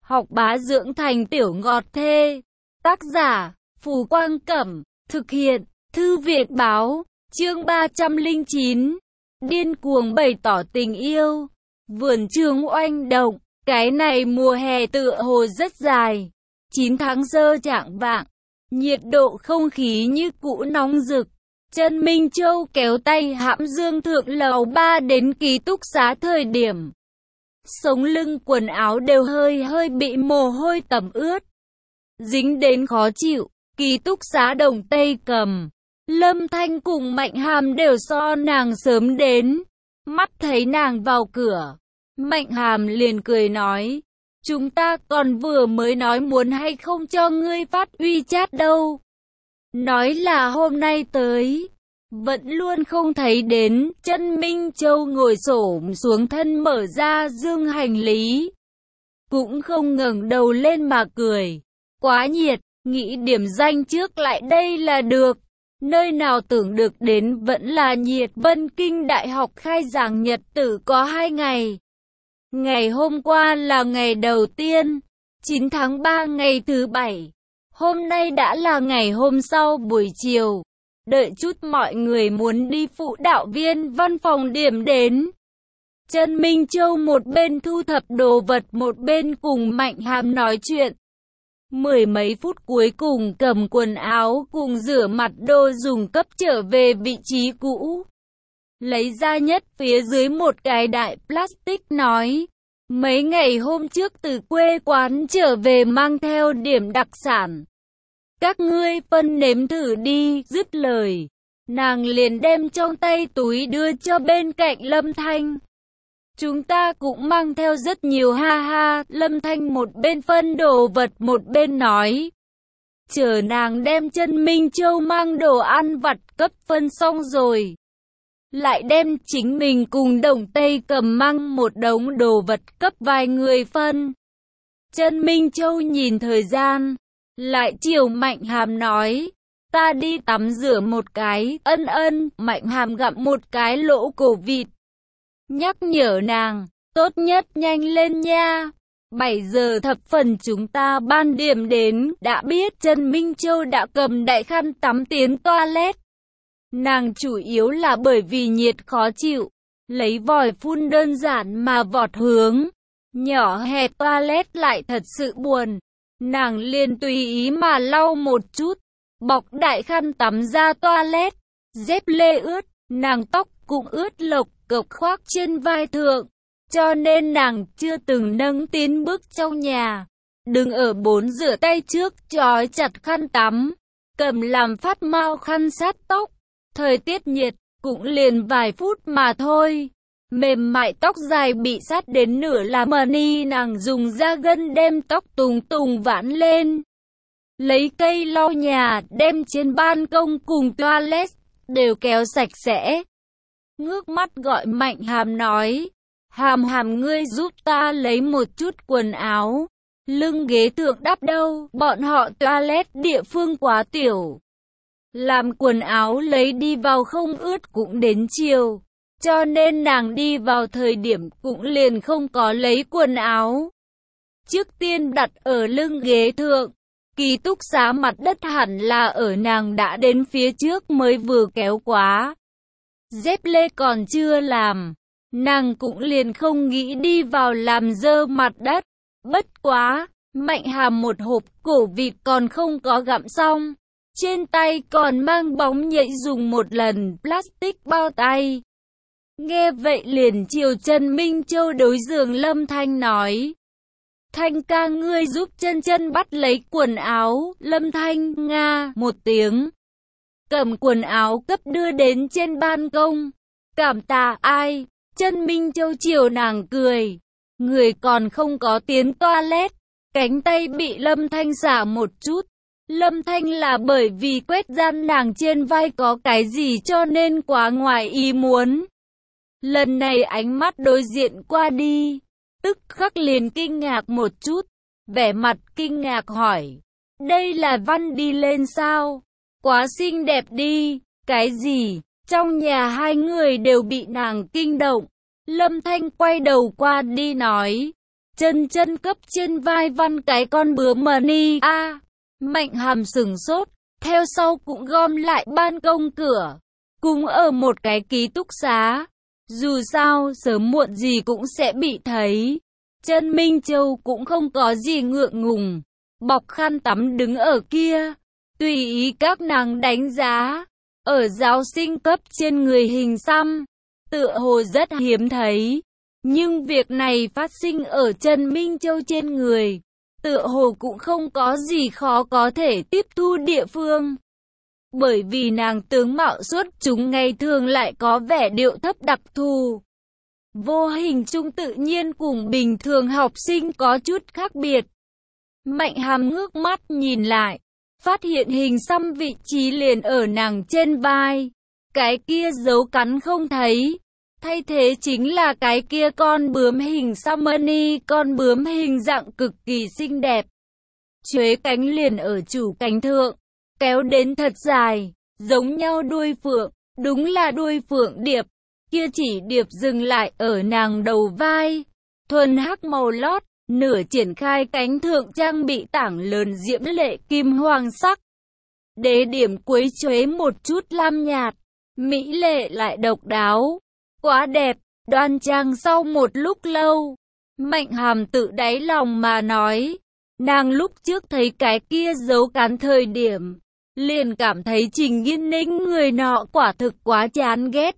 học bá dưỡng thành tiểu ngọt thê. Tác giả, Phù Quang Cẩm. Thực hiện, Thư viện Báo. Chương 309. Điên cuồng bày tỏ tình yêu. Vườn trường oanh động. Cái này mùa hè tựa hồ rất dài. 9 tháng sơ chạng vạng. Nhiệt độ không khí như cũ nóng rực. Trần Minh Châu kéo tay hãm Dương thượng lầu 3 đến ký túc xá thời điểm. Sống lưng quần áo đều hơi bị mồ hôi tẩm ướt. Dính đến khó chịu, ký túc xá Đồng Tây Cầm. Lâm Thanh cùng Mạnh Hàm đều so nàng sớm đến. Mắt thấy nàng vào cửa. Mạnh Hàm liền cười nói. Chúng ta còn vừa mới nói muốn hay không cho ngươi phát WeChat đâu. Nói là hôm nay tới. Vẫn luôn không thấy đến. Trần Minh Châu ngồi xổm xuống thân mở ra dương hành lý. Cũng không ngẩng đầu lên mà cười. Quá nhiệt, nghĩ điểm danh trước lại đây là được. Nơi nào tưởng được đến vẫn là nhiệt. Vân Kinh Đại học khai giảng nhật tử có 2 ngày. Ngày hôm qua là ngày đầu tiên, 9 tháng 3 ngày thứ 7. Hôm nay đã là ngày hôm sau buổi chiều. Đợi chút mọi người muốn đi phụ đạo viên văn phòng điểm đến. Trần Minh Châu một bên thu thập đồ vật một bên cùng Mạnh Hàm nói chuyện. 10 mấy phút cuối cùng cầm quần áo cùng rửa mặt đồ dùng cấp trở về vị trí cũ. Lấy ra nhất phía dưới một cái đại plastic nói. Mấy ngày hôm trước từ quê quán trở về mang theo điểm đặc sản. Các ngươi phân nếm thử đi, dứt lời. Nàng liền đem trong tay túi đưa cho bên cạnh Lâm Thanh. Chúng ta cũng mang theo rất nhiều ha ha. Lâm Thanh một bên phân đồ vật một bên nói. Chờ nàng đem Trần Minh Châu mang đồ ăn vặt cấp phân xong rồi. Lại đem chính mình cùng Đồng Tây Cầm mang một đống đồ vật cấp vài người phân. Trần Minh Châu nhìn thời gian. Lại chiều Mạnh Hàm nói. Ta đi tắm rửa một cái. Ân. Mạnh Hàm gặm một cái lỗ cổ vịt. Nhắc nhở nàng. Tốt nhất nhanh lên nha. 7 giờ thập phần chúng ta ban điểm đến. Đã biết Trần Minh Châu đã cầm đại khăn tắm tiến toilet. Nàng chủ yếu là bởi vì nhiệt khó chịu. Lấy vòi phun đơn giản mà vọt hướng. Nhỏ hẹp toilet lại thật sự buồn. Nàng liền tùy ý mà lau một chút. Bọc đại khăn tắm ra toilet. Dép lê ướt. Nàng tóc cũng ướt lộc cộc khoác trên vai thượng. Cho nên nàng chưa từng nâng tiến bước trong nhà. Đứng ở bồn rửa tay trước trói chặt khăn tắm. Cầm làm phát mau khăn sát tóc. Thời tiết nhiệt, cũng liền vài phút mà thôi. Mềm mại tóc dài bị sát đến nửa là mani nàng dùng da gân đem tóc tùng vãn lên. Lấy cây lau nhà, đem trên ban công cùng toilet, đều kéo sạch sẽ. Ngước mắt gọi Mạnh Hàm nói. Hàm ngươi giúp ta lấy một chút quần áo. Lưng ghế thượng đắp đâu, bọn họ toilet địa phương quá tiểu. Làm quần áo lấy đi vào không ướt cũng đến chiều. Cho nên nàng đi vào thời điểm cũng liền không có lấy quần áo. Trước tiên đặt ở lưng ghế thượng. Ký túc xá mặt đất hẳn là ở nàng đã đến phía trước mới vừa kéo quá. Dép lê còn chưa làm. Nàng cũng liền không nghĩ đi vào làm dơ mặt đất. Bất quá, Mạnh Hàm một hộp cổ vịt còn không có gặm xong. Trên tay còn mang bóng nhảy dùng một lần plastic bao tay. Nghe vậy liền chiều Trần Minh Châu đối giường Lâm Thanh nói. Thanh ca ngươi giúp chân bắt lấy quần áo. Lâm Thanh nga một tiếng. Cầm quần áo cấp đưa đến trên ban công. Cảm tạ ai? Trần Minh Châu chiều nàng cười. Người còn không có tiến toilet. Cánh tay bị Lâm Thanh xả một chút. Lâm Thanh là bởi vì quét gian nàng trên vai có cái gì cho nên quá ngoài ý muốn. Lần này ánh mắt đối diện qua đi. Tức khắc liền kinh ngạc một chút. Vẻ mặt kinh ngạc hỏi. Đây là Văn đi lên sao? Quá xinh đẹp đi. Cái gì? Trong nhà hai người đều bị nàng kinh động. Lâm Thanh quay đầu qua đi nói. Chân chân cấp trên vai Văn cái con bướm mani. Mạnh Hàm sửng sốt, theo sau cũng gom lại ban công cửa. Cũng ở một cái ký túc xá. Dù sao, sớm muộn gì cũng sẽ bị thấy. Chân Minh Châu cũng không có gì ngượng ngùng. Bọc khăn tắm đứng ở kia. Tùy ý các nàng đánh giá. Ở giáo sinh cấp trên người hình xăm. Tựa hồ rất hiếm thấy. Nhưng việc này phát sinh ở Trần Minh Châu trên người. Tựa hồ cũng không có gì khó có thể tiếp thu địa phương. Bởi vì nàng tướng mạo xuất chúng ngày thường lại có vẻ điệu thấp đặc thù. Vô hình chung tự nhiên cùng bình thường học sinh có chút khác biệt. Mạnh Hàm ngước mắt nhìn lại, phát hiện hình xăm vị trí liền ở nàng trên vai. Cái kia dấu cắn không thấy. Thay thế chính là cái kia con bướm hình xăm mani, con bướm hình dạng cực kỳ xinh đẹp. Chuế cánh liền ở chủ cánh thượng, kéo đến thật dài, giống nhau đuôi phượng, đúng là đuôi phượng điệp. Kia chỉ điệp dừng lại ở nàng đầu vai, thuần hắc màu lót, nửa triển khai cánh thượng trang bị tảng lớn diễm lệ kim hoàng sắc. Đế điểm cuối chuế một chút lam nhạt, mỹ lệ lại độc đáo. Quá đẹp, đoan trang. Sau một lúc lâu, Mạnh Hàm tự đáy lòng mà nói, nàng lúc trước thấy cái kia dấu cắn thời điểm, liền cảm thấy Trình Nghiên Ninh người nọ quả thực quá chán ghét.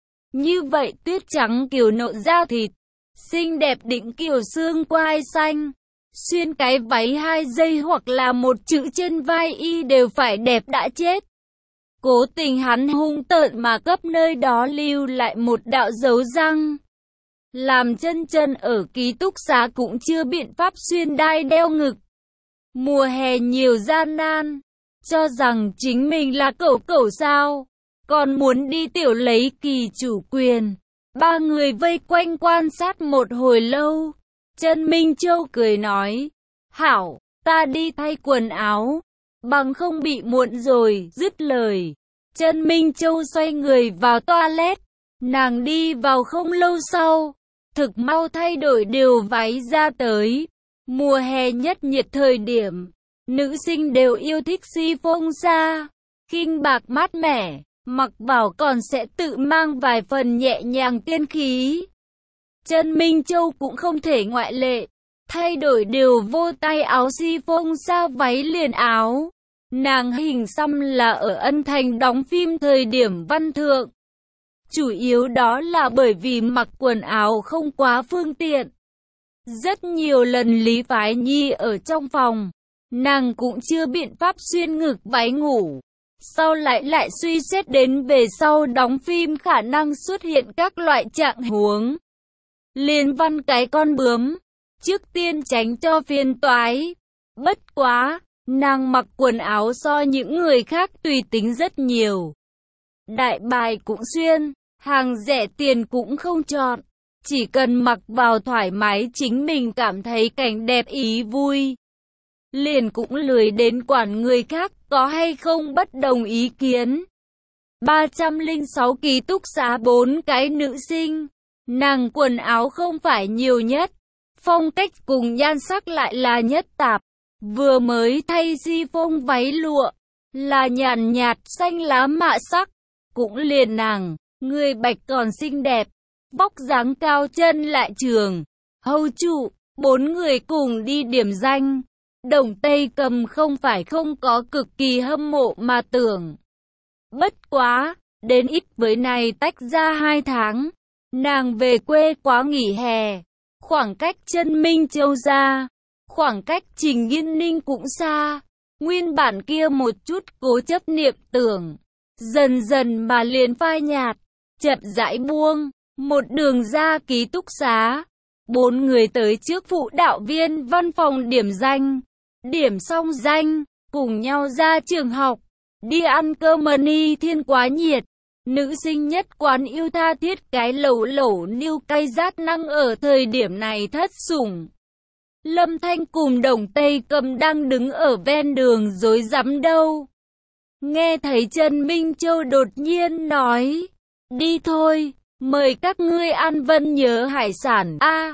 Như vậy tuyết trắng kiều nộn da thịt, xinh đẹp đỉnh kiều xương quai xanh, xuyên cái váy 2 giây hoặc là một chữ trên vai y đều phải đẹp đã chết. Cố tình hắn hung tợn mà cấp nơi đó lưu lại một đạo dấu răng. Làm chân chân ở ký túc xá cũng chưa biện pháp xuyên đai đeo ngực. Mùa hè nhiều gian nan, cho rằng chính mình là cẩu cẩu sao, còn muốn đi tiểu lấy kỳ chủ quyền. Ba người vây quanh quan sát một hồi lâu. Trần Minh Châu cười nói, hảo, ta đi thay quần áo, bằng không bị muộn rồi. Dứt lời, Trần Minh Châu xoay người vào toilet. Nàng đi vào không lâu sau, thực mau thay đổi điều váy ra tới. Mùa hè nhất nhiệt thời điểm, nữ sinh đều yêu thích chiffon da, khinh bạc mát mẻ, mặc vào còn sẽ tự mang vài phần nhẹ nhàng tiên khí. Trần Minh Châu cũng không thể ngoại lệ, thay đổi điều vô tay áo chiffon da váy liền áo. Nàng hình xăm là ở Ân Thành đóng phim thời điểm văn thượng. Chủ yếu đó là bởi vì mặc quần áo không quá phương tiện. Rất nhiều lần Lý Phái Nhi ở trong phòng, nàng cũng chưa biện pháp xuyên ngực váy ngủ. Sau lại suy xét đến về sau đóng phim khả năng xuất hiện các loại trạng huống. Liên Văn cái con bướm, trước tiên tránh cho phiền toái. Bất quá, nàng mặc quần áo so những người khác tùy tính rất nhiều. Đại bài cũng xuyên, hàng rẻ tiền cũng không chọn. Chỉ cần mặc vào thoải mái chính mình cảm thấy cảnh đẹp ý vui. Liền cũng lười đến quản người khác có hay không bất đồng ý kiến. 306 ký túc xá 4 cái nữ sinh. Nàng quần áo không phải nhiều nhất, phong cách cùng nhan sắc lại là nhất tạp. Vừa mới thay chiffon váy lụa, là nhàn nhạt xanh lá mạ sắc. Cũng liền nàng, người bạch còn xinh đẹp, vóc dáng cao chân lại trường. Hầu trụ, 4 người cùng đi điểm danh. Đồng Tây Cầm không phải không có cực kỳ hâm mộ mà tưởng. Bất quá, đến ít với này tách ra 2 tháng. Nàng về quê quá nghỉ hè. Khoảng cách Trần Minh Châu ra, khoảng cách Trình Nghiên Ninh cũng xa. Nguyên bản kia một chút cố chấp niệm tưởng, dần dần mà liền phai nhạt, chậm rãi buông. Một đường ra ký túc xá, 4 người tới trước phụ đạo viên văn phòng điểm danh. Điểm xong danh, cùng nhau ra trường học, đi ăn cơm mani thiên quá nhiệt. Nữ sinh nhất quán yêu tha thiết cái lẩu lẩu niêu cay rát năng ở thời điểm này thất sủng. Lâm Thanh cùng Đồng Tây Cầm đang đứng ở ven đường rối rắm đâu. Nghe thấy Trần Minh Châu đột nhiên nói, đi thôi, mời các ngươi ăn Vân Nhớ hải sản a.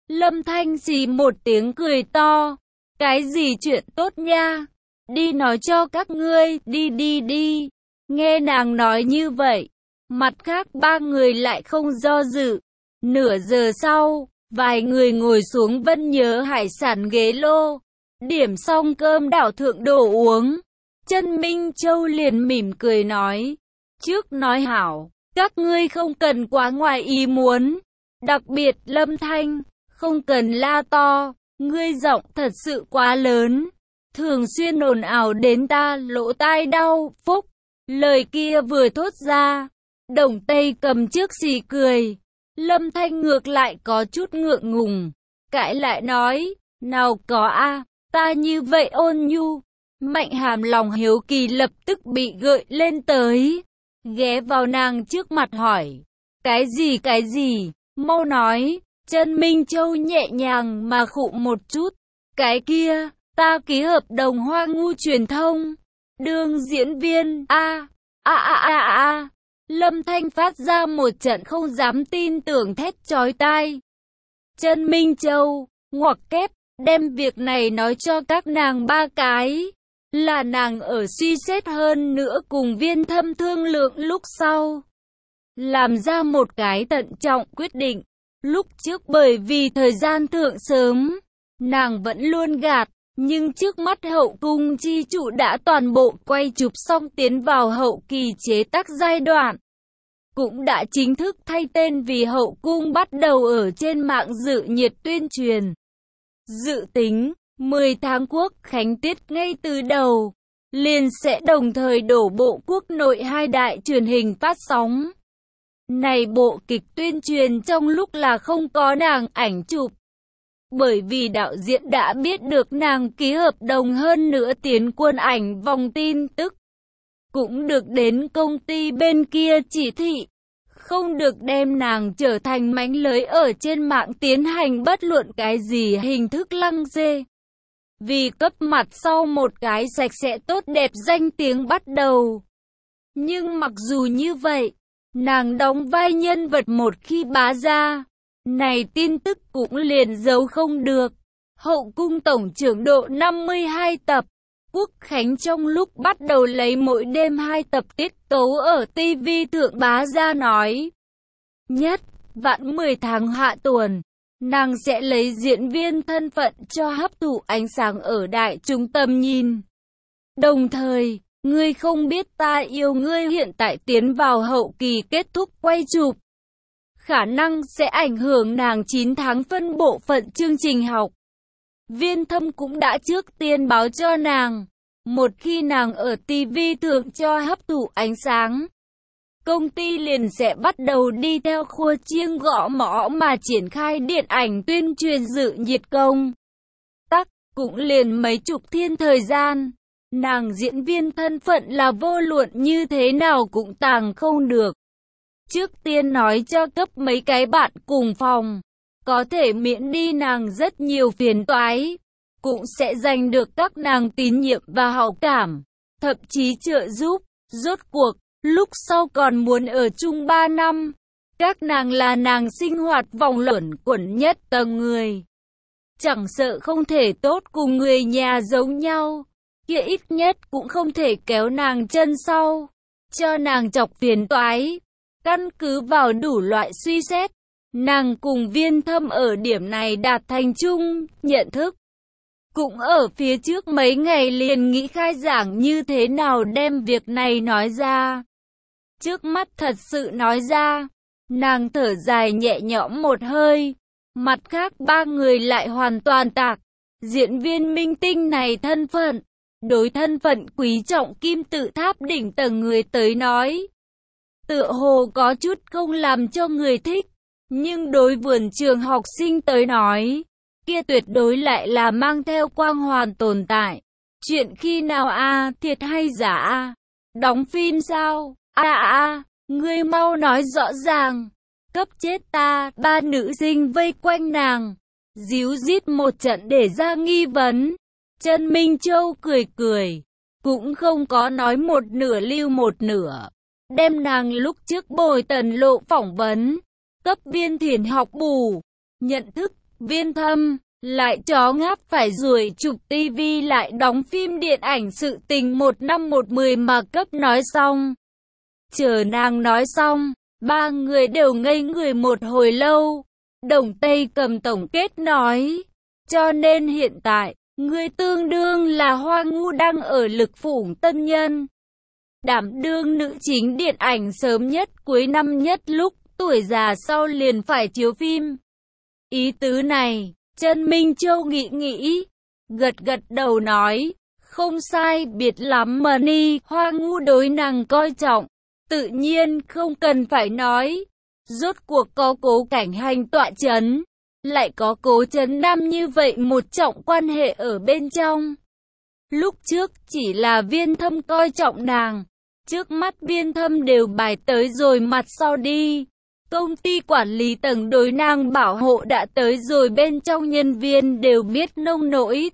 Lâm Thanh xì một tiếng cười to. Cái gì chuyện tốt nha? Đi nói cho các ngươi, đi. Nghe nàng nói như vậy, mặt khác ba người lại không do dự. Nửa giờ sau, vài người ngồi xuống Vân Nhớ Hải Sản ghế lô. Điểm xong cơm đảo thượng đồ uống. Chân Minh Châu liền mỉm cười nói. Trước nói hảo, các ngươi không cần quá ngoài ý muốn. Đặc biệt Lâm Thanh, không cần la to. Ngươi giọng thật sự quá lớn. Thường xuyên ồn ào đến ta lỗ tai đau. Phúc, lời kia vừa thốt ra. Đồng Tây cầm trước xì cười. Lâm Thanh ngược lại có chút ngượng ngùng. Cãi lại nói. Nào có a, ta như vậy ôn nhu. Mạnh Hàm lòng hiếu kỳ lập tức bị gợi lên tới. Ghé vào nàng trước mặt hỏi. Cái gì, mau nói. Chân Minh Châu nhẹ nhàng mà khụ một chút. Cái kia, ta ký hợp đồng Hoa Ngu truyền thông. Đương diễn viên, Lâm Thanh phát ra một trận không dám tin tưởng thét chói tai. Chân Minh Châu, ngoặc kép, đem việc này nói cho các nàng ba cái. Là nàng ở suy xét hơn nữa cùng Viên Thâm thương lượng lúc sau. Làm ra một cái thận trọng quyết định. Lúc trước bởi vì thời gian thượng sớm, nàng vẫn luôn gạt. Nhưng trước mắt hậu cung chi chủ đã toàn bộ quay chụp xong tiến vào hậu kỳ chế tác giai đoạn. Cũng đã chính thức thay tên vì hậu cung bắt đầu ở trên mạng dự nhiệt tuyên truyền. Dự tính, 10 tháng quốc khánh tiết ngay từ đầu, liền sẽ đồng thời đổ bộ quốc nội 2 đại truyền hình phát sóng. Này bộ kịch tuyên truyền trong lúc là không có nàng ảnh chụp. Bởi vì đạo diễn đã biết được nàng ký hợp đồng hơn nữa tiến quân ảnh vòng tin tức. Cũng được đến công ty bên kia chỉ thị. Không được đem nàng trở thành mánh lưới ở trên mạng tiến hành bất luận cái gì hình thức lăng xê. Vì cấp mặt sau một cái sạch sẽ tốt đẹp danh tiếng bắt đầu. Nhưng mặc dù như vậy, nàng đóng vai nhân vật một khi bá ra. Này tin tức cũng liền giấu không được. Hậu cung tổng trưởng độ 52 tập. Quốc khánh trong lúc bắt đầu lấy mỗi đêm 2 tập tiết tấu ở TV thượng bá ra nói. Nhất, vạn 10 tháng hạ tuần, nàng sẽ lấy diễn viên thân phận cho hấp thụ ánh sáng ở đại chúng tầm nhìn. Đồng thời, ngươi không biết ta yêu ngươi hiện tại tiến vào hậu kỳ kết thúc quay chụp. Khả năng sẽ ảnh hưởng nàng 9 tháng phân bộ phận chương trình học. Viên Thâm cũng đã trước tiên báo cho nàng. Một khi nàng ở TV thượng cho hấp thụ ánh sáng, công ty liền sẽ bắt đầu đi theo khua chiêng gõ mõ mà triển khai điện ảnh tuyên truyền dự nhiệt công. Tắc, cũng liền mấy chục thiên thời gian. Nàng diễn viên thân phận là vô luận như thế nào cũng tàng không được. Trước tiên nói cho cấp mấy cái bạn cùng phòng, có thể miễn đi nàng rất nhiều phiền toái. Cũng sẽ giành được các nàng tín nhiệm và hảo cảm, thậm chí trợ giúp. Rốt cuộc, lúc sau còn muốn ở chung 3 năm. Các nàng là nàng sinh hoạt vòng luẩn quẩn nhất tầng người. Chẳng sợ không thể tốt cùng người nhà giống nhau, kia ít nhất cũng không thể kéo nàng chân sau, cho nàng chọc phiền toái. Căn cứ vào đủ loại suy xét, nàng cùng Viên Thâm ở điểm này đạt thành chung nhận thức. Cũng ở phía trước mấy ngày liền nghĩ khai giảng như thế nào đem việc này nói ra. Trước mắt thật sự nói ra, nàng thở dài nhẹ nhõm một hơi. Mặt khác ba người lại hoàn toàn tạc. Diễn viên minh tinh này thân phận, đối thân phận quý trọng kim tự tháp đỉnh tầng người tới nói, tựa hồ có chút không làm cho người thích. Nhưng đối vườn trường học sinh tới nói, kia tuyệt đối lại là mang theo quang hoàn tồn tại. Chuyện khi nào thiệt hay giả đóng phim sao? Ngươi mau nói rõ ràng. Cấp chết ta. Ba nữ sinh vây quanh nàng, díu dít một trận để ra nghi vấn. Chân Minh Châu cười cười, cũng không có nói một nửa lưu một nửa. Đem nàng lúc trước bồi Tần Lộ phỏng vấn, cấp Viên Thiển học bù, nhận thức Viên Thâm lại chó ngáp phải ruồi chụp tivi lại đóng phim điện ảnh sự tình 1 năm 1 10 mà cấp nói xong. Chờ nàng nói xong, ba người đều ngây người một hồi lâu. Đồng Tây Cầm tổng kết nói, cho nên hiện tại, ngươi tương đương là Hoa Ngũ đang ở Lực Phủ tân nhân. Đảm đương nữ chính điện ảnh sớm nhất cuối năm nhất lúc tuổi già sau liền phải chiếu phim. Ý tứ này, Trần Minh Châu nghĩ, gật đầu nói, không sai biệt lắm mà ni, Hoa Ngũ đối nàng coi trọng, tự nhiên không cần phải nói. Rốt cuộc có Cố Cảnh Hành tọa chấn, lại có Cố Trấn Nam như vậy một trọng quan hệ ở bên trong. Lúc trước chỉ là Viên Thâm coi trọng nàng, trước mắt Viên Thâm đều bài tới rồi mặt sau đi. Công ty quản lý tầng đối nàng bảo hộ đã tới rồi, bên trong nhân viên đều biết nông nỗi.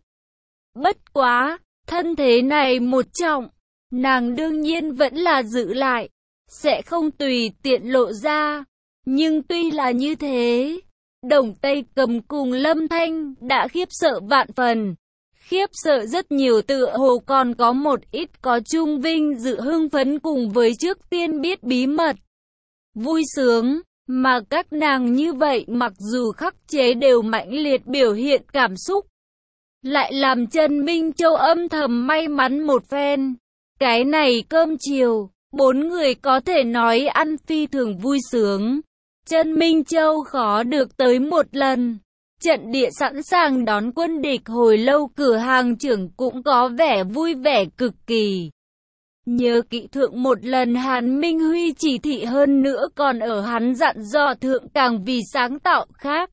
Bất quá, thân thế này một trọng, nàng đương nhiên vẫn là giữ lại, sẽ không tùy tiện lộ ra. Nhưng tuy là như thế, Đồng Tây Cầm cùng Lâm Thanh đã khiếp sợ vạn phần. Khiếp sợ rất nhiều, tựa hồ còn có một ít có chung vinh dự hưng phấn cùng với trước tiên biết bí mật. Vui sướng, mà các nàng như vậy mặc dù khắc chế đều mãnh liệt biểu hiện cảm xúc. Lại làm Trần Minh Châu âm thầm may mắn một phen. Cái này cơm chiều, bốn người có thể nói ăn phi thường vui sướng. Trần Minh Châu khó được tới một lần. Trận địa sẵn sàng đón quân địch hồi lâu, cửa hàng trưởng cũng có vẻ vui vẻ cực kỳ. Nhớ kỹ thượng một lần Hàn Minh Huy chỉ thị, hơn nữa còn ở hắn dặn dò thượng càng vì sáng tạo khác.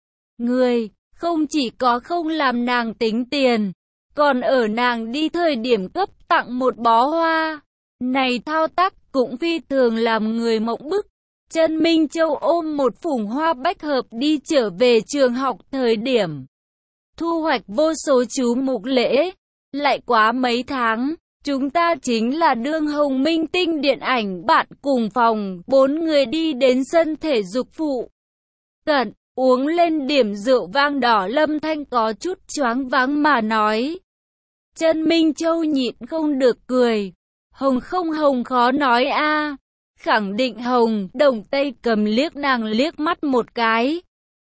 Người, không chỉ có không làm nàng tính tiền, còn ở nàng đi thời điểm cấp tặng một bó hoa. Này thao tác cũng phi thường làm người mộng bức. Trần Minh Châu ôm một phủng hoa bách hợp đi trở về trường học thời điểm. Thu hoạch vô số chú mục lễ. Lại quá mấy tháng, chúng ta chính là đương hồng minh tinh điện ảnh bạn cùng phòng. Bốn người đi đến sân thể dục phụ cận, uống lên điểm rượu vang đỏ. Lâm Thanh có chút choáng váng mà nói. Trần Minh Châu nhịn không được cười. Hồng không hồng khó nói a. Khẳng định hồng. Đồng Tây Cầm liếc nàng liếc mắt một cái.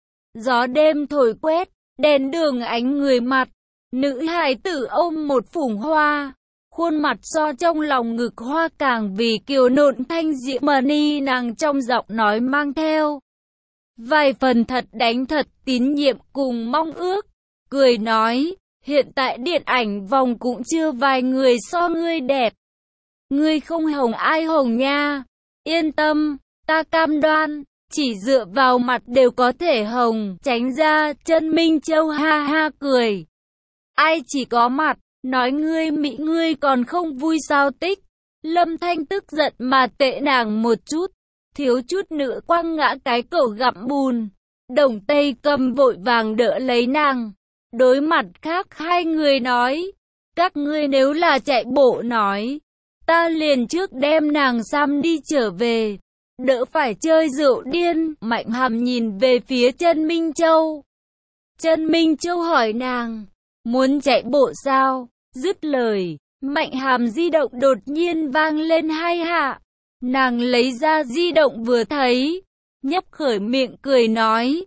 Gió đêm thổi quét, đèn đường ánh người mặt. Nữ hài tử ôm một phủng hoa, khuôn mặt so trong lòng ngực hoa càng vì kiều nộn thanh diễm mà ni, nàng trong giọng nói mang theo vài phần thật đánh thật tín nhiệm cùng mong ước. Cười nói, hiện tại điện ảnh vòng cũng chưa vài người so ngươi đẹp. Ngươi không hồng ai hồng nha. Yên tâm, ta cam đoan, chỉ dựa vào mặt đều có thể hồng. Tránh ra. Trần Minh Châu ha ha cười. Ai chỉ có mặt, nói ngươi mỹ ngươi còn không vui sao tích. Lâm Thanh tức giận mà tệ nàng một chút, thiếu chút nữa quăng ngã cái cẩu gặm bùn. Đồng Tây Cầm vội vàng đỡ lấy nàng. Đối mặt khác hai người nói, các ngươi nếu là chạy bộ nói, ta liền trước đem nàng xăm đi trở về, đỡ phải chơi rượu điên. Mạnh Hàm nhìn về phía Trần Minh Châu. Trần Minh Châu hỏi nàng, muốn chạy bộ sao? Dứt lời, Mạnh Hàm di động đột nhiên vang lên 2 hạ. Nàng lấy ra di động vừa thấy, nhấp khởi miệng cười nói,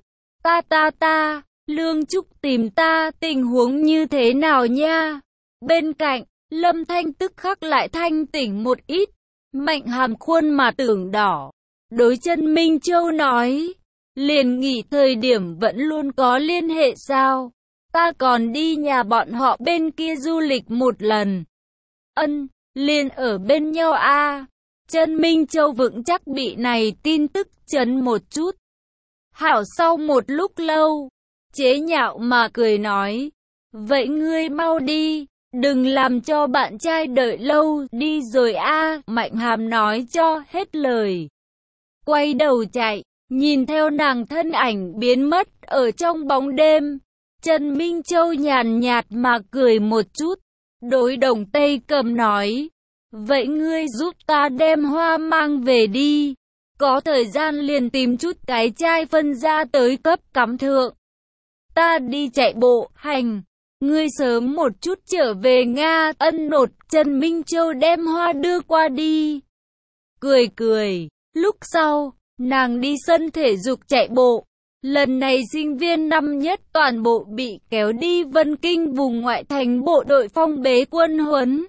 ta, Lương Trúc tìm ta, tình huống như thế nào nha? Bên cạnh, Lâm Thanh tức khắc lại thanh tỉnh một ít. Mạnh Hàm khuôn mặt tưởng đỏ, đối Trần Minh Châu nói, liền nghỉ thời điểm vẫn luôn có liên hệ sao? Ta còn đi nhà bọn họ bên kia du lịch một lần. Ân, liền ở bên nhau a. Trần Minh Châu vững chắc bị này tin tức chấn một chút. Hảo sau một lúc lâu, chế nhạo mà cười nói, vậy ngươi mau đi, đừng làm cho bạn trai đợi lâu, đi rồi a. Mạnh Hàm nói cho hết lời, quay đầu chạy, nhìn theo nàng thân ảnh biến mất ở trong bóng đêm. Trần Minh Châu nhàn nhạt mà cười một chút, đối Đồng Tây Cầm nói, vậy ngươi giúp ta đem hoa mang về đi, có thời gian liền tìm chút cái chai phân ra tới cấp cắm thượng. ta đi chạy bộ, hành. Ngươi sớm một chút trở về Nga, ân nột. Trần Minh Châu đem hoa đưa qua đi. Cười cười, lúc sau, nàng đi sân thể dục chạy bộ. Lần này sinh viên năm nhất toàn bộ bị kéo đi Vân Kinh vùng ngoại thành bộ đội phong bế quân huấn.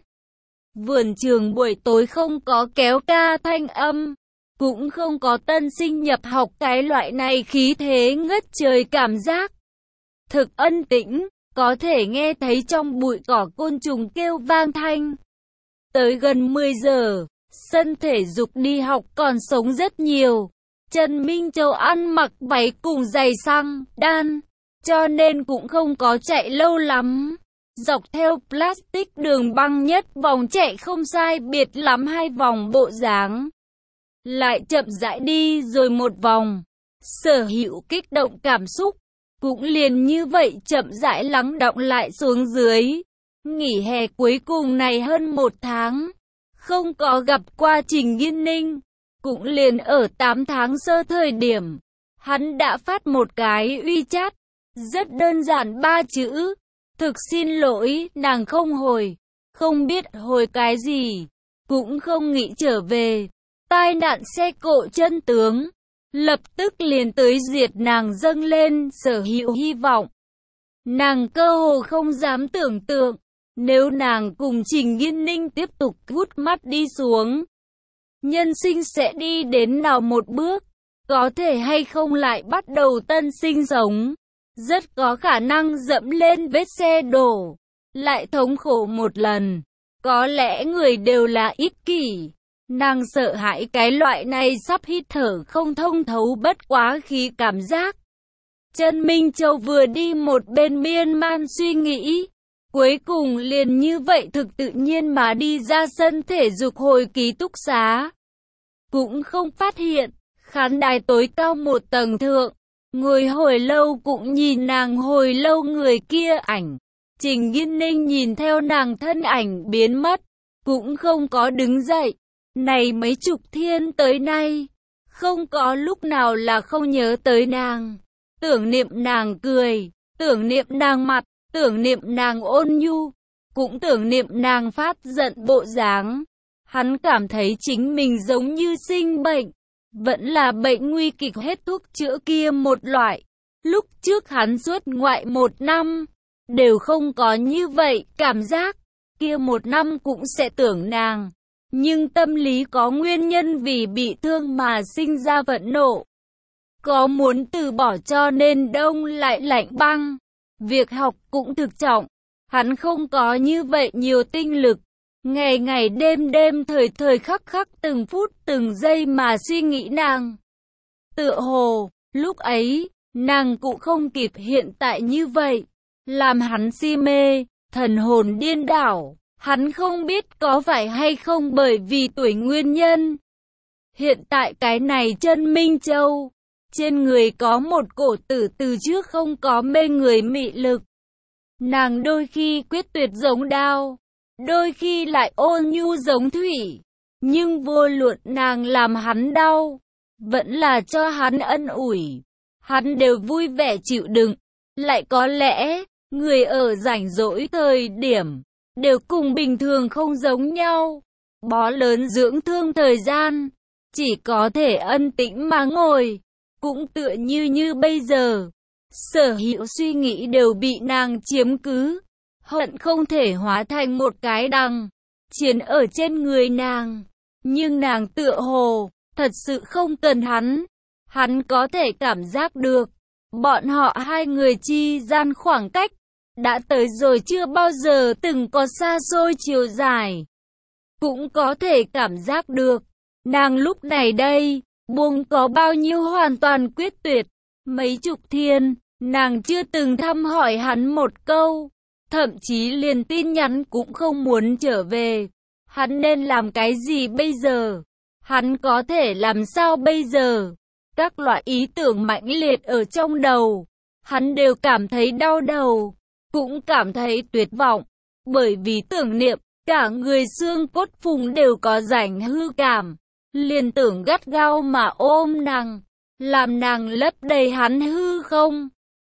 Vườn trường buổi tối không có kéo ca thanh âm, cũng không có tân sinh nhập học cái loại này khí thế ngất trời cảm giác. Thực ân tĩnh, có thể nghe thấy trong bụi cỏ côn trùng kêu vang thanh. Tới gần 10 giờ, sân thể dục đi học còn sống rất nhiều. Trần Minh Châu ăn mặc váy cùng giày xăng, đan, cho nên cũng không có chạy lâu lắm. Dọc theo plastic đường băng nhất vòng chạy không sai biệt lắm 2 vòng bộ dáng. Lại chậm rãi đi rồi một vòng. Sở Hữu kích động cảm xúc, cũng liền như vậy chậm rãi lắng đọng lại xuống dưới. Nghỉ hè cuối cùng này hơn 1 tháng, không có gặp qua Trình Nghiên Ninh. Cũng liền ở 8 tháng sơ thời điểm, hắn đã phát một cái WeChat, rất đơn giản 3 chữ. Thực xin lỗi, nàng không hồi, không biết hồi cái gì, cũng không nghĩ trở về. Tai nạn xe cộ chân tướng, lập tức liền tới diệt nàng dâng lên. Sở Hữu hy vọng. Nàng cơ hồ không dám tưởng tượng, nếu nàng cùng Trình Nghiên Ninh tiếp tục hút mắt đi xuống, nhân sinh sẽ đi đến nào một bước, có thể hay không lại bắt đầu tân sinh sống. Rất có khả năng dẫm lên vết xe đổ, lại thống khổ một lần. Có lẽ người đều là ích kỷ. Nàng sợ hãi cái loại này sắp hít thở không thông thấu bất quá khí cảm giác. Trần Minh Châu vừa đi một bên miên man suy nghĩ. Cuối cùng liền như vậy thực tự nhiên mà đi ra sân thể dục hồi ký túc xá. Cũng không phát hiện, khán đài tối cao 1 tầng thượng. Ngồi hồi lâu cũng nhìn nàng hồi lâu người kia ảnh. Trình Nghiên Ninh nhìn theo nàng thân ảnh biến mất, cũng không có đứng dậy. Này mấy chục thiên tới nay, không có lúc nào là không nhớ tới nàng. Tưởng niệm nàng cười, tưởng niệm nàng mặt, tưởng niệm nàng ôn nhu, cũng tưởng niệm nàng phát giận bộ dáng. Hắn cảm thấy chính mình giống như sinh bệnh. Vẫn là bệnh nguy kịch hết thuốc chữa kia một loại. Lúc trước hắn xuất ngoại 1 năm, đều không có như vậy cảm giác. Kia 1 năm cũng sẽ tưởng nàng. Nhưng tâm lý có nguyên nhân vì bị thương mà sinh ra vận nộ. Có muốn từ bỏ cho nên đông lại lạnh băng. Việc học cũng thực trọng. Hắn không có như vậy nhiều tinh lực. Ngày ngày đêm đêm thời thời khắc khắc từng phút từng giây mà suy nghĩ nàng. Tựa hồ, lúc ấy, nàng cũng không kịp hiện tại như vậy. Làm hắn si mê, thần hồn điên đảo. Hắn không biết có phải hay không bởi vì tuổi nguyên nhân. Hiện tại cái này Trần Minh Châu, trên người có một cổ tử từ trước không có mê người mị lực. Nàng đôi khi quyết tuyệt giống đao, đôi khi lại ôn nhu giống thủy, nhưng vô luận nàng làm hắn đau, vẫn là cho hắn ân ủi, hắn đều vui vẻ chịu đựng. Lại có lẽ, người ở rảnh rỗi thời điểm, đều cùng bình thường không giống nhau. Bó lớn dưỡng thương thời gian, chỉ có thể ân tĩnh mà ngồi, cũng tựa như bây giờ. Sở Hữu suy nghĩ đều bị nàng chiếm cứ. Hận không thể hóa thành một cái đằng chiến ở trên người nàng. Nhưng nàng tựa hồ, thật sự không cần hắn. Hắn có thể cảm giác được, bọn họ hai người chi gian khoảng cách, đã tới rồi chưa bao giờ từng có xa xôi chiều dài. Cũng có thể cảm giác được, nàng lúc này đây, buông có bao nhiêu hoàn toàn quyết tuyệt. Mấy chục thiên, nàng chưa từng thăm hỏi hắn một câu. Thậm chí liền tin nhắn cũng không muốn trở về. Hắn nên làm cái gì bây giờ? Hắn có thể làm sao bây giờ? Các loại ý tưởng mãnh liệt ở trong đầu. Hắn đều cảm thấy đau đầu, cũng cảm thấy tuyệt vọng. Bởi vì tưởng niệm, cả người xương cốt phùng đều có rảnh hư cảm. Liền tưởng gắt gao mà ôm nàng, làm nàng lấp đầy hắn hư không.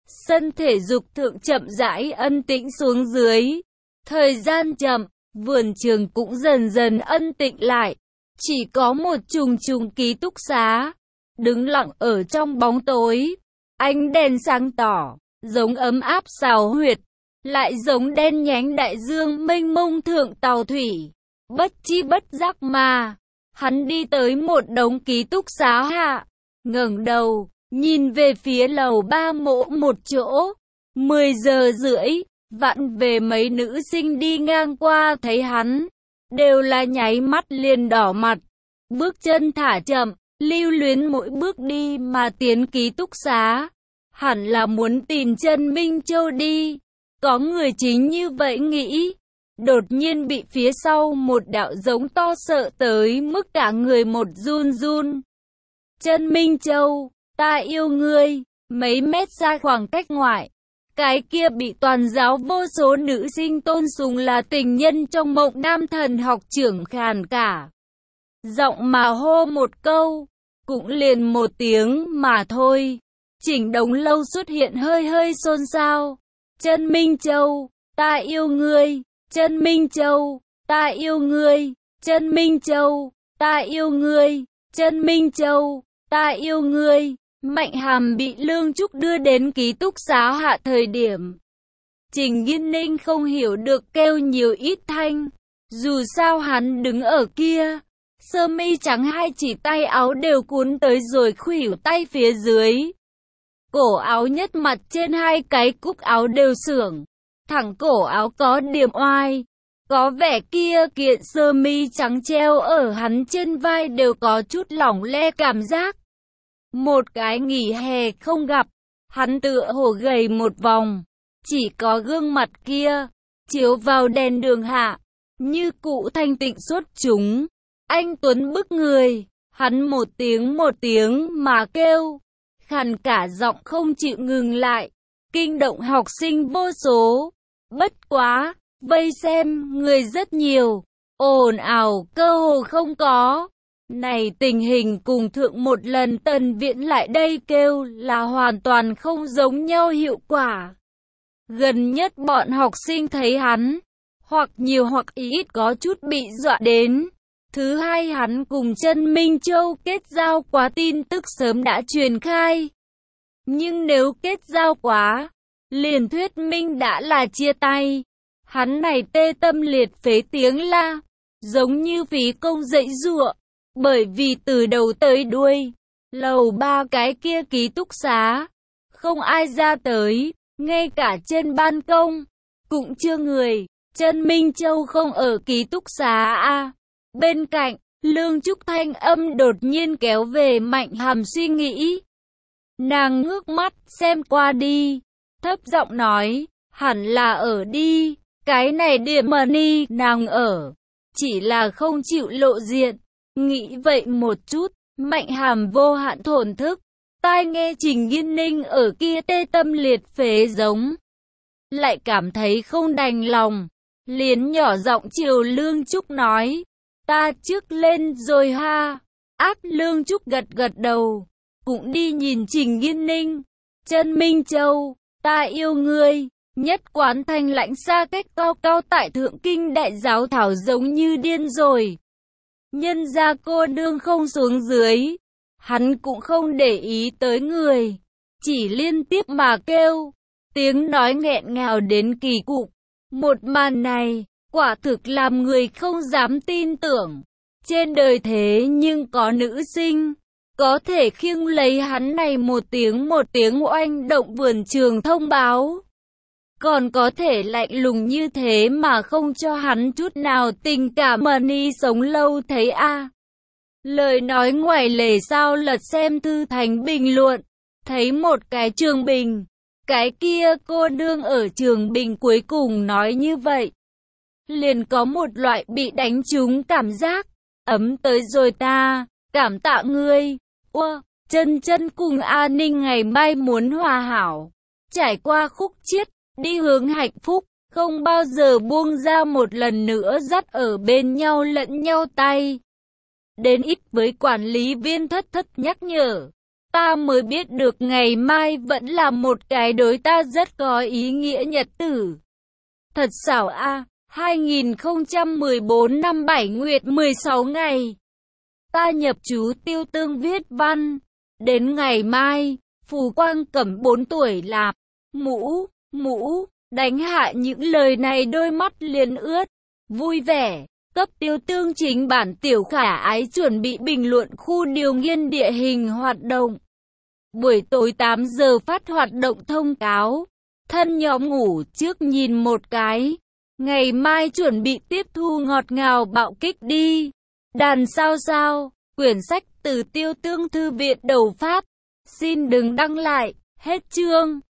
Sân thể dục thượng chậm rãi ân tĩnh xuống dưới. Thời gian chậm, vườn trường cũng dần dần ân tĩnh lại. Chỉ có một trùng trùng ký túc xá, đứng lặng ở trong bóng tối. Ánh đèn sáng tỏ, giống ấm áp xào huyệt, lại giống đen nhánh đại dương mênh mông thượng tàu thủy. Bất chi bất giác mà, hắn đi tới một đống ký túc xá hạ, ngẩng đầu, nhìn về phía lầu 3 mỗ một chỗ. 10 giờ rưỡi, vặn về mấy nữ sinh đi ngang qua thấy hắn, đều là nháy mắt liền đỏ mặt. Bước chân thả chậm, lưu luyến mỗi bước đi mà tiến ký túc xá. Hẳn là muốn tìm Trần Minh Châu đi. Có người chính như vậy nghĩ. Đột nhiên bị phía sau một đạo giống to sợ tới mức cả người một run run. Trần Minh Châu, ta yêu ngươi. Mấy mét xa khoảng cách ngoại, cái kia bị toàn giáo vô số nữ sinh tôn sùng là tình nhân trong mộng nam thần học trưởng khàn cả giọng mà hô một câu, cũng liền một tiếng mà thôi. Chỉnh đống lâu xuất hiện hơi hơi xôn xao. Trần Minh Châu, ta yêu ngươi. Trần Minh Châu, ta yêu ngươi. Trần Minh Châu, ta yêu ngươi. Trần Minh Châu, ta yêu ngươi. Mạnh Hàm bị Lương Trúc đưa đến ký túc xá hạ thời điểm, Trình Nghiên Ninh không hiểu được kêu nhiều ít thanh. Dù sao hắn đứng ở kia, sơ mi trắng hai chỉ tay áo đều cuốn tới rồi khuỷu tay phía dưới. Cổ áo nhất mặt trên hai cái cúc áo đều xưởng, thẳng cổ áo có điểm oai. Có vẻ kia kiện sơ mi trắng treo ở hắn trên vai đều có chút lỏng le cảm giác. Một cái nghỉ hè không gặp, hắn tựa hồ gầy một vòng. Chỉ có gương mặt kia, chiếu vào đèn đường hạ, như cụ thanh tịnh xuất chúng. Anh Tuấn bức người, hắn một tiếng mà kêu, khàn cả giọng không chịu ngừng lại, kinh động học sinh vô số. Bất quá, vây xem người rất nhiều, ồn ào cơ hồ không có. Này tình hình cùng thượng một lần Tần Viễn lại đây kêu là hoàn toàn không giống nhau hiệu quả. Gần nhất bọn học sinh thấy hắn, hoặc nhiều hoặc ít có chút bị dọa đến. Thứ hai, hắn cùng Trần Minh Châu kết giao quá tin tức sớm đã truyền khai. Nhưng nếu kết giao quá, liền thuyết minh đã là chia tay. Hắn này tê tâm liệt phế tiếng la, giống như phí công dạy dụa. Bởi vì từ đầu tới đuôi, lầu 3 cái kia ký túc xá, không ai ra tới, ngay cả trên ban công, cũng chưa người. Trần Minh Châu không ở ký túc xá a. Bên cạnh, Lương Trúc thanh âm đột nhiên kéo về Mạnh Hàm suy nghĩ. Nàng ngước mắt xem qua đi, thấp giọng nói, hẳn là ở đi, cái này điểm mà ni nàng ở, chỉ là không chịu lộ diện. Nghĩ vậy một chút, Mạnh Hàm vô hạn thổn thức, tai nghe Trình Nghiên Ninh ở kia tê tâm liệt phế giống, lại cảm thấy không đành lòng, liền nhỏ giọng chiều Lương Trúc nói, ta trước lên rồi ha. Áp Lương Trúc gật gật đầu, cũng đi nhìn Trình Nghiên Ninh. Trần Minh Châu, ta yêu ngươi. Nhất Quán Thanh lãnh xa cách cao cao tại Thượng Kinh Đại Giáo thảo giống như điên rồi. Nhân ra cô nương không xuống dưới, hắn cũng không để ý tới người, chỉ liên tiếp mà kêu, tiếng nói nghẹn ngào đến kỳ cục. Một màn này, quả thực làm người không dám tin tưởng. Trên đời thế nhưng có nữ sinh, có thể khiêng lấy hắn này một tiếng oanh động vườn trường thông báo. Còn có thể lạnh lùng như thế mà không cho hắn chút nào tình cảm mà ni sống lâu thấy a. Lời nói ngoài lề sao lật xem thư thành bình luận, thấy một cái Trường Bình, cái kia cô nương ở Trường Bình cuối cùng nói như vậy. Liền có một loại bị đánh trúng cảm giác, ấm tới rồi ta, cảm tạ ngươi. Chân chân cùng A Ninh ngày mai muốn hòa hảo, trải qua khúc chiết, đi hướng hạnh phúc, không bao giờ buông ra một lần nữa dắt ở bên nhau lẫn nhau tay. Đến ít với quản lý viên thất nhắc nhở. Ta mới biết được ngày mai vẫn là một cái đối ta rất có ý nghĩa nhật tử. Thật xảo a, 2014 năm 7 nguyệt 16 ngày. Ta nhập chú Tiêu Tương viết văn. Đến ngày mai, Phù Quang Cẩm 4 tuổi lạp. Mũ, đánh hạ những lời này đôi mắt liền ướt. Vui vẻ, cấp Tiêu Tương chính bản tiểu khả ái chuẩn bị bình luận khu điều nghiên địa hình hoạt động. Buổi tối 8 giờ phát hoạt động thông cáo. Thân nhóm ngủ trước nhìn một cái. Ngày mai chuẩn bị tiếp thu ngọt ngào bạo kích đi. Đàn sao, quyển sách từ Tiêu Tương Thư viện Đầu Pháp. Xin đừng đăng lại, hết chương.